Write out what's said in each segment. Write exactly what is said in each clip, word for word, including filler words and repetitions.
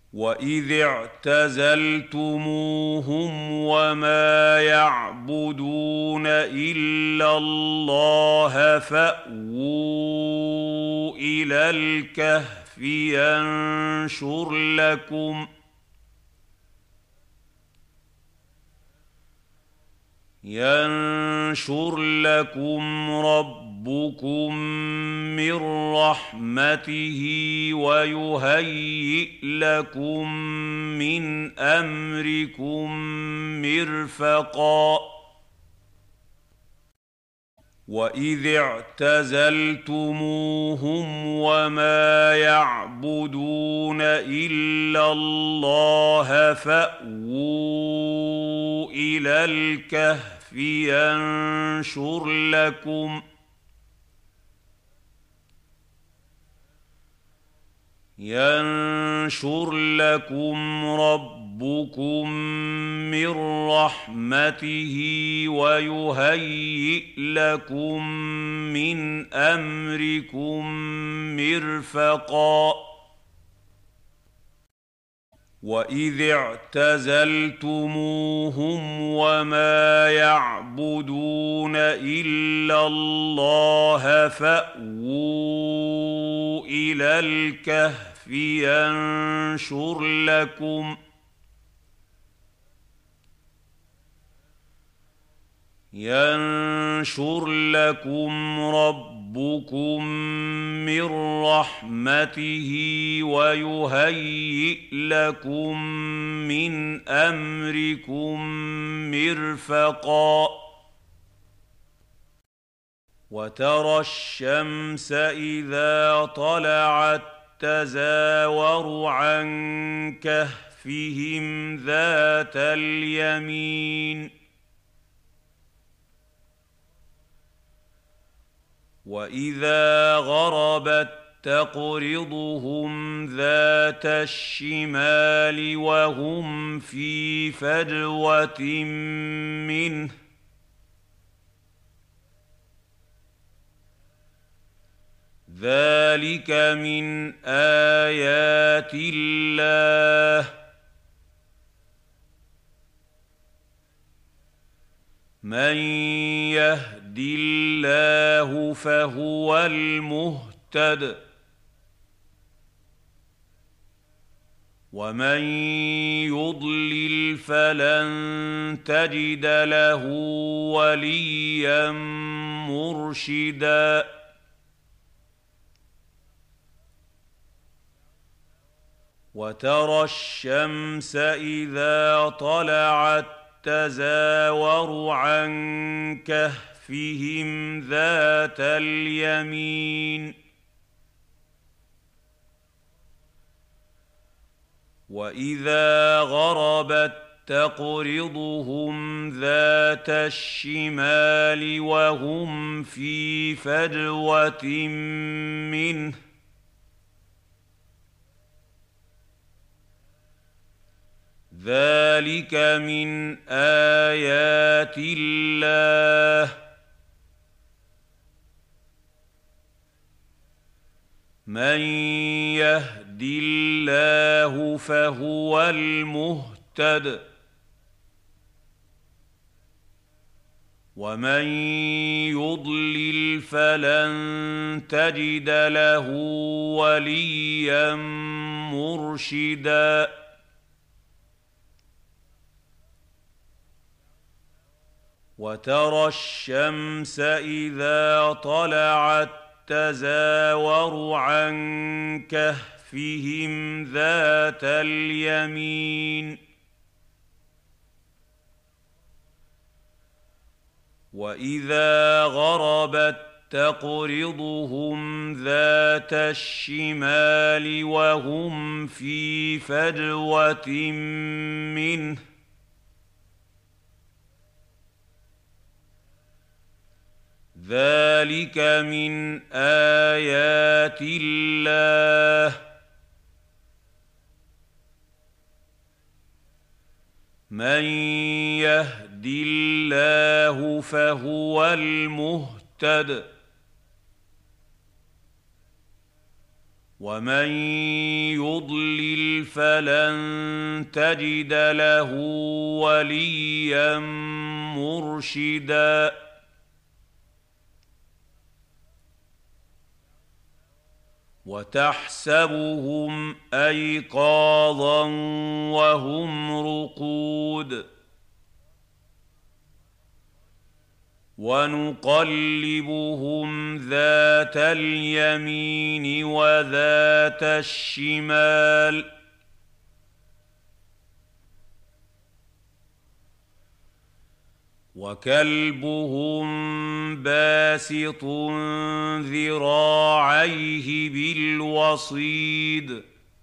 وَإِذِ اعْتَزَلْتُمُوهُمْ وَمَا يَعْبُدُونَ إِلَّا اللَّهَ فَأْوُوا إِلَى الْكَهْفِ يَنشُرْ لَكُمْ يَنشُرْ لَكُمْ رَبُّكُم مِّن رَّحْمَتِهِ وَيُهَيِّئْ لَكُم مِّنْ أَمْرِكُم مِّرْفَقًا وَإِذِ اعْتَزَلْتُمُوهُمْ وَمَا يَعْبُدُونَ إِلَّا اللَّهَ فَأْوُوا إِلَى الْكَهْفِ يَنشُرْ لَكُمْ يَنشُرْ لَكُمْ رَبُّكُم مِّن رَّحْمَتِهِ وَيُهَيِّئْ لَكُم مِّنْ أَمْرِكُم مِّرْفَقًا وَإِذِ اعْتَزَلْتُمُوهُمْ وَمَا يَعْبُدُونَ إِلَّا اللَّهَ فَأْوُوا إِلَى الْكَهْفِ يَنشُرْ لَكُمْ يَنشُرْ لَكُمْ رَبُّكُم مِّن رَّحْمَتِهِ وَيُهَيِّئْ لَكُم مِّنْ أَمْرِكُم مِّرْفَقًا وَتَرَى الشَّمْسَ إِذَا طَلَعَت تَّزَاوَرُ عَن كَهْفِهِمْ ذَاتَ الْيَمِينِ وَإِذَا غَرَبَت تَّقْرِضُهُمْ ذَاتَ الشِّمَالِ وَهُمْ فِي فَجْوَةٍ مِّنْهُ ۚ ذَلِكَ مِنْ آيَاتِ اللَّهِ ۗ مَن يَهْدِ اللَّهُ فَهُوَ الْمُهْتَدِ ۖ وَمَن يُضْلِلْ فَلَن تَجِدَ لَهُ وَلِيًّا مُّرْشِدًا وَتَرَى الشَّمْسَ إِذَا طَلَعَت تَّزَاوَرُ عَن كَهْفِهِمْ ذَاتَ الْيَمِينِ وَإِذَا غَرَبَت تَّقْرِضُهُمْ ذَاتَ الشِّمَالِ وَهُمْ فِي فَجْوَةٍ مِّنْهُ ۚ ذَلِكَ مِنْ آيَاتِ اللَّهِ ۗ مَن يَهْدِ اللَّهُ فَهُوَ الْمُهْتَدِ ۖ وَمَن يُضْلِلْ فَلَن تَجِدَ لَهُ وَلِيًّا مُّرْشِدًا وَتَرَى الشَّمْسَ إِذَا طَلَعَت تَّزَاوَرُ عَن كَهْفِهِمْ ذَاتَ الْيَمِينِ وَإِذَا غَرَبَت تَّقْرِضُهُمْ ذَاتَ الشِّمَالِ وَهُمْ فِي فَجْوَةٍ مِّنْهُ ۚ ذَلِكَ مِنْ آيَاتِ اللَّهِ ۗ مَن يَهْدِ اللَّهُ فَهُوَ الْمُهْتَدِ ۖ وَمَن يُضْلِلْ فلن تجد له وليا مرشدا وتحسبهم أيقاظا وهم رقود ونقلبهم ذات اليمين وذات الشمال وكلبهم باسط ذراعيه بالوصيد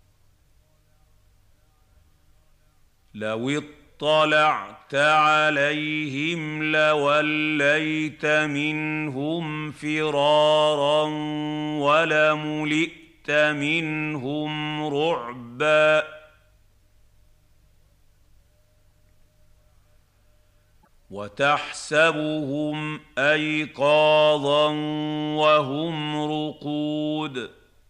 لو اطلعت عليهم لوليت منهم فرارا ولملئت منهم رعبا وتحسبهم أيقاظا وهم رقود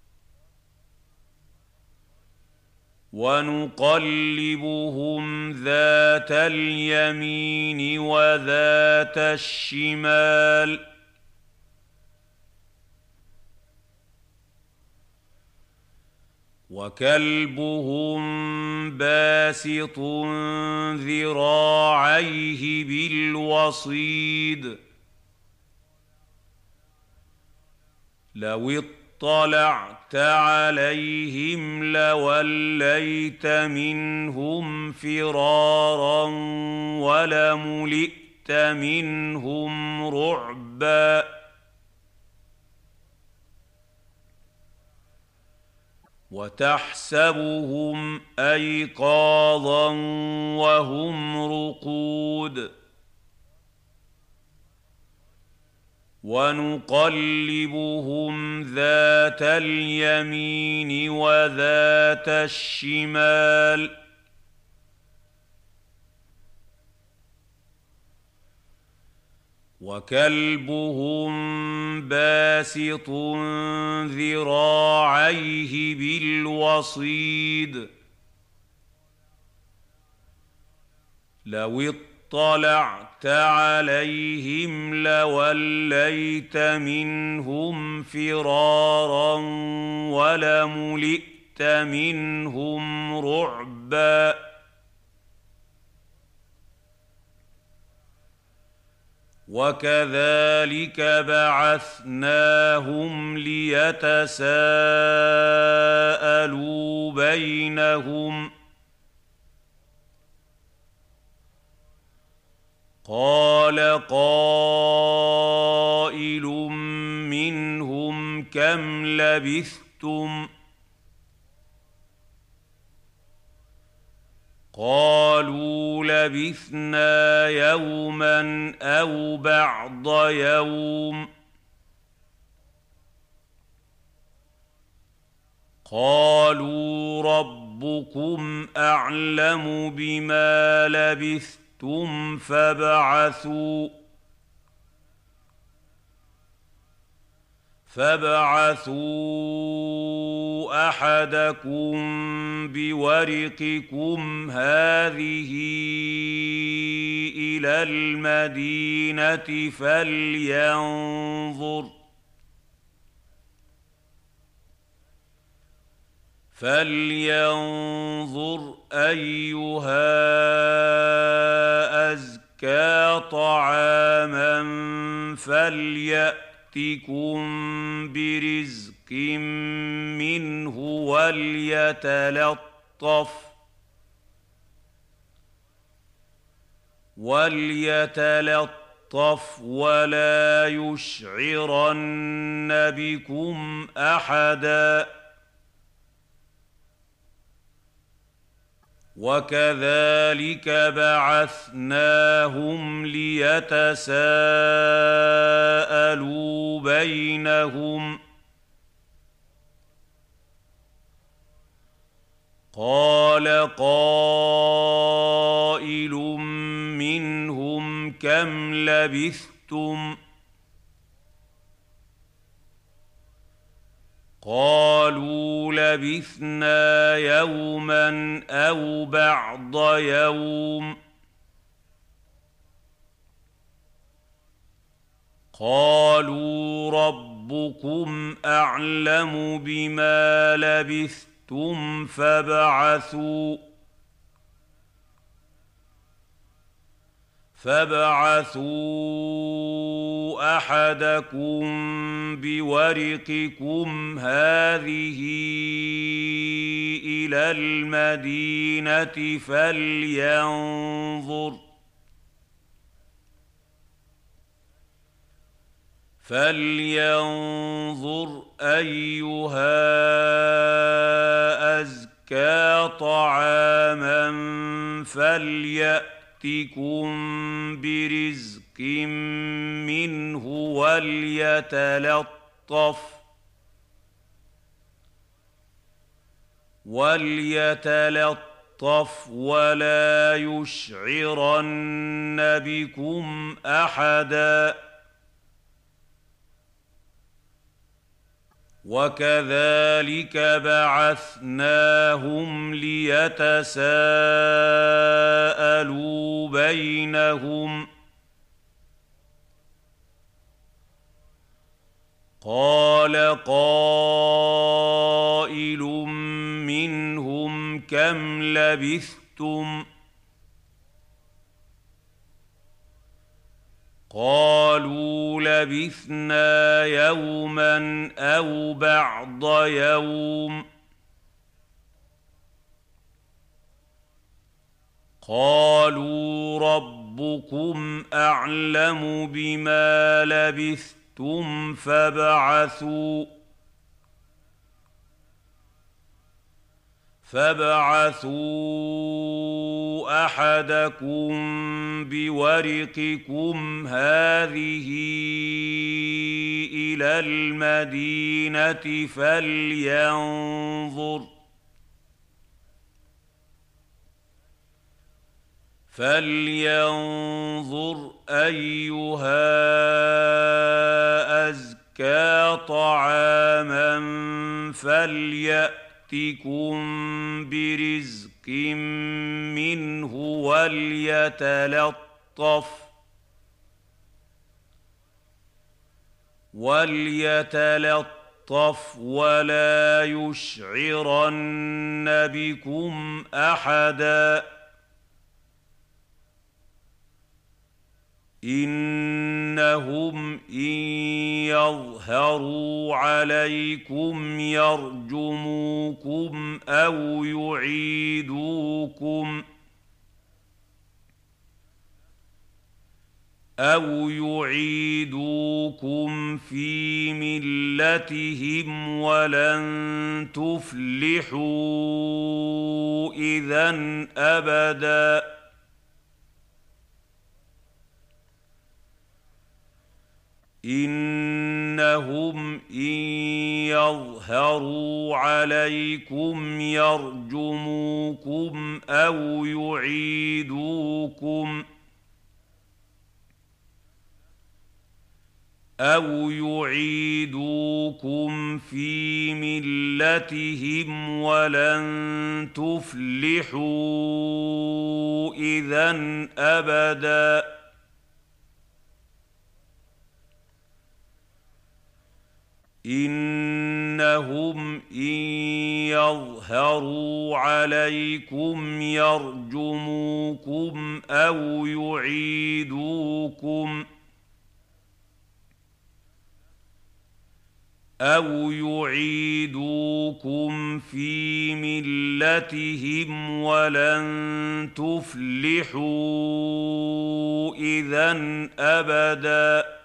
ونقلبهم ذات اليمين وذات الشمال وكلبهم باسط ذراعيه بالوصيد لو اطلعت عليهم لوليت منهم فرارا ولملئت منهم رعبا وتحسبهم أيقاظا وهم رقود ونقلبهم ذات اليمين وذات الشمال وكلبهم باسط ذراعيه بالوصيد لو اطلعت عليهم لوليت منهم فرارا ولملئت منهم رعبا وكذلك بعثناهم ليتساءلوا بينهم قال قائل منهم كم لبثتم قالوا لبثنا يوما أو بعض يوم قالوا ربكم أعلم بما لبثتم فابعثوا فابعثوا أحدكم بورقكم هذه إلى المدينة فلينظر فلينظر أيها أزكى طعاما فليأتكم برزق منه وليتلطف وليتلطف ولا يشعرن بكم أحدا وكذلك بعثناهم ليتساءلوا بينهم قال قائل منهم كم لبثتم قالوا لبثنا يوما أو بعض يوم قالوا ربكم أعلم بما لبثتم فابعثوا فابعثوا أحدكم بورقكم هذه إلى المدينة فلينظر فلينظر أيها أزكى طعاما فليأتكم برزق منه وليتلطف وليتلطف ولا يشعرن بكم أحدا وكذلك بعثناهم ليتساءلوا بينهم قال قائل منهم كم لبثتم قالوا لبثنا يوما أو بعض يوم قالوا ربكم أعلم بما لبثتم فابعثوا فابعثوا أحدكم بورقكم هذه إلى المدينة فلينظر فلينظر أيها أزكى طعاما فليأتكم برزق منه وليتلطف وليتلطف ولا يشعرن بكم أحدا إنهم إن يظهروا عليكم يرجموكم أو يعيدوكم أو يعيدوكم في ملتهم ولن تفلحوا إذن أبداً إنهم إن يظهروا عليكم يرجموكم أو يعيدوكم أو يعيدوكم في ملتهم ولن تفلحوا إذن أبداً إنهم إن يظهروا عليكم يرجموكم أو يعيدوكم أو يعيدوكم في ملتهم ولن تفلحوا إذن أبداً